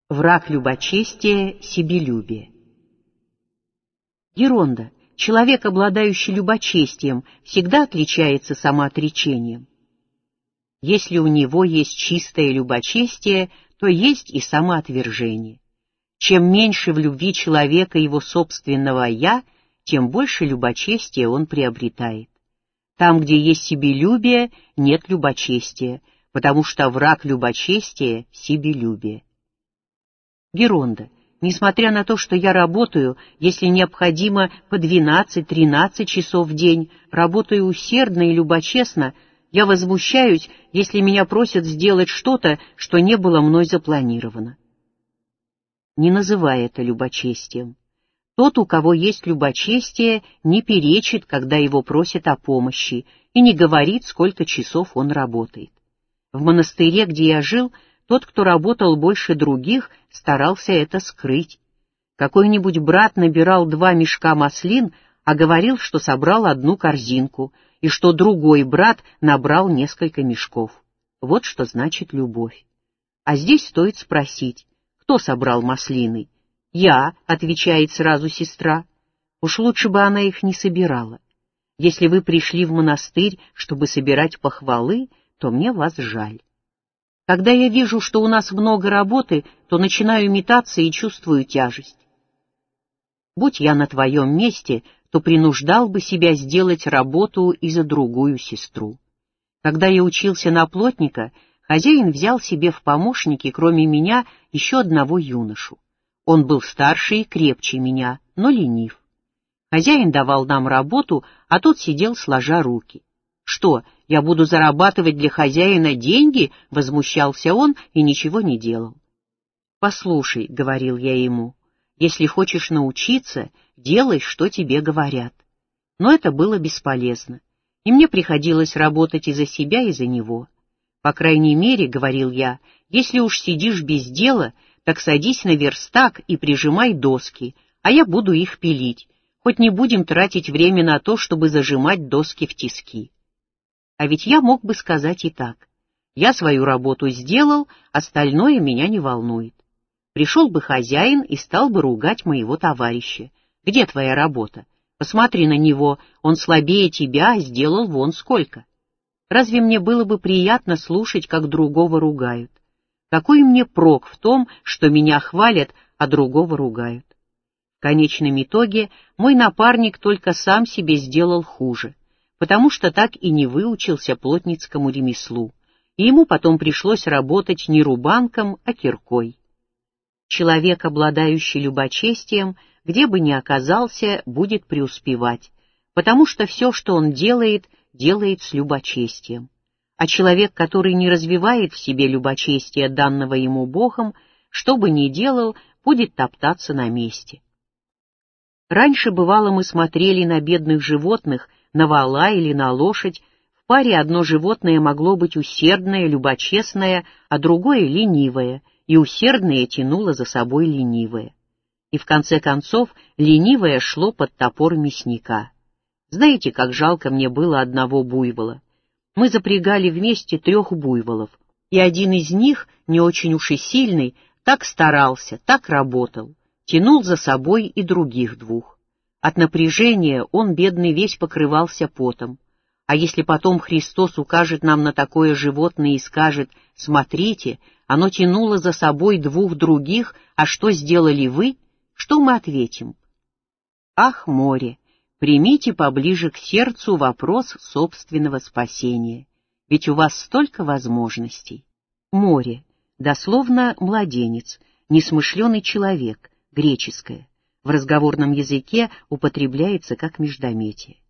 Враг любочестия — себелюбие. Геронда, человек, обладающий любочестием, всегда отличается самоотречением. Если у него есть чистое любочестие, то есть и самоотвержение. Чем меньше в любви человека его собственного «я», тем больше любочестия он приобретает. Там, где есть себелюбие, нет любочестия, потому что враг любочестия — себелюбие. Геронда, несмотря на то, что я работаю, если необходимо, по 12-13 часов в день, работаю усердно и любочестно, я возмущаюсь, если меня просят сделать что-то, что не было мной запланировано. Не называй это любочестием. Тот, у кого есть любочестие, не перечит, когда его просят о помощи, и не говорит, сколько часов он работает. В монастыре, где я жил, тот, кто работал больше других, старался это скрыть. Какой-нибудь брат набирал 2 мешка маслин, а говорил, что собрал 1 корзинку, и что другой брат набрал несколько мешков. Вот что значит любовь. А здесь стоит спросить, кто собрал маслины? «Я», — отвечает сразу сестра. Уж лучше бы она их не собирала. Если вы пришли в монастырь, чтобы собирать похвалы, то мне вас жаль. Когда я вижу, что у нас много работы, то начинаю метаться и чувствую тяжесть. Будь я на твоем месте, то принуждал бы себя сделать работу и за другую сестру. Когда я учился на плотника, хозяин взял себе в помощники, кроме меня, еще одного юношу. Он был старше и крепче меня, но ленив. Хозяин давал нам работу, а тот сидел сложа руки. «Что, я буду зарабатывать для хозяина деньги?» — возмущался он и ничего не делал. «Послушай», — говорил я ему, — «если хочешь научиться, делай, что тебе говорят». Но это было бесполезно, и мне приходилось работать и за себя, и за него. «По крайней мере, — говорил я, — если уж сидишь без дела, так садись на верстак и прижимай доски, а я буду их пилить, хоть не будем тратить время на то, чтобы зажимать доски в тиски». А ведь я мог бы сказать и так. Я свою работу сделал, остальное меня не волнует. Пришел бы хозяин и стал бы ругать моего товарища. «Где твоя работа? Посмотри на него, он слабее тебя, а сделал вон сколько». Разве мне было бы приятно слушать, как другого ругают? Какой мне прок в том, что меня хвалят, а другого ругают? В конечном итоге мой напарник только сам себе сделал хуже, потому что так и не выучился плотницкому ремеслу, и ему потом пришлось работать не рубанком, а киркой. Человек, обладающий любочестием, где бы ни оказался, будет преуспевать, потому что все, что он делает, делает с любочестием. А человек, который не развивает в себе любочестие, данного ему Богом, что бы ни делал, будет топтаться на месте. Раньше, бывало, мы смотрели на бедных животных, на вола или на лошадь. В паре одно животное могло быть усердное, любочестное, а другое — ленивое, и усердное тянуло за собой ленивое. И в конце концов ленивое шло под топор мясника. Знаете, как жалко мне было одного буйвола? Мы запрягали вместе 3 буйволов, и один из них, не очень уж и сильный, так старался, так работал, тянул за собой и других 2. От напряжения он, бедный, весь покрывался потом. А если потом Христос укажет нам на такое животное и скажет: «Смотрите, оно тянуло за собой 2 других, а что сделали вы?» Что мы ответим? Ах, море! Примите поближе к сердцу вопрос собственного спасения, ведь у вас столько возможностей. Море, дословно младенец, несмышленый человек, греческое, в разговорном языке употребляется как междометие.